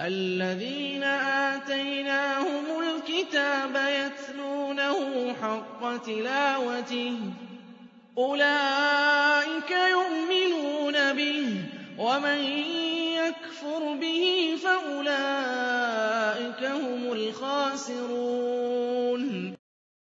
الَّذِينَ آتَيْنَاهُمُ الْكِتَابَ يَتْلُونَهُ حَقَّ تِلَاوَتِهِ أُولَٰئِكَ يُؤْمِنُونَ بِهِ ۗ وَمَن يَكْفُرْ بِهِ فَأُولَٰئِكَ هُمُ الْخَاسِرُونَ.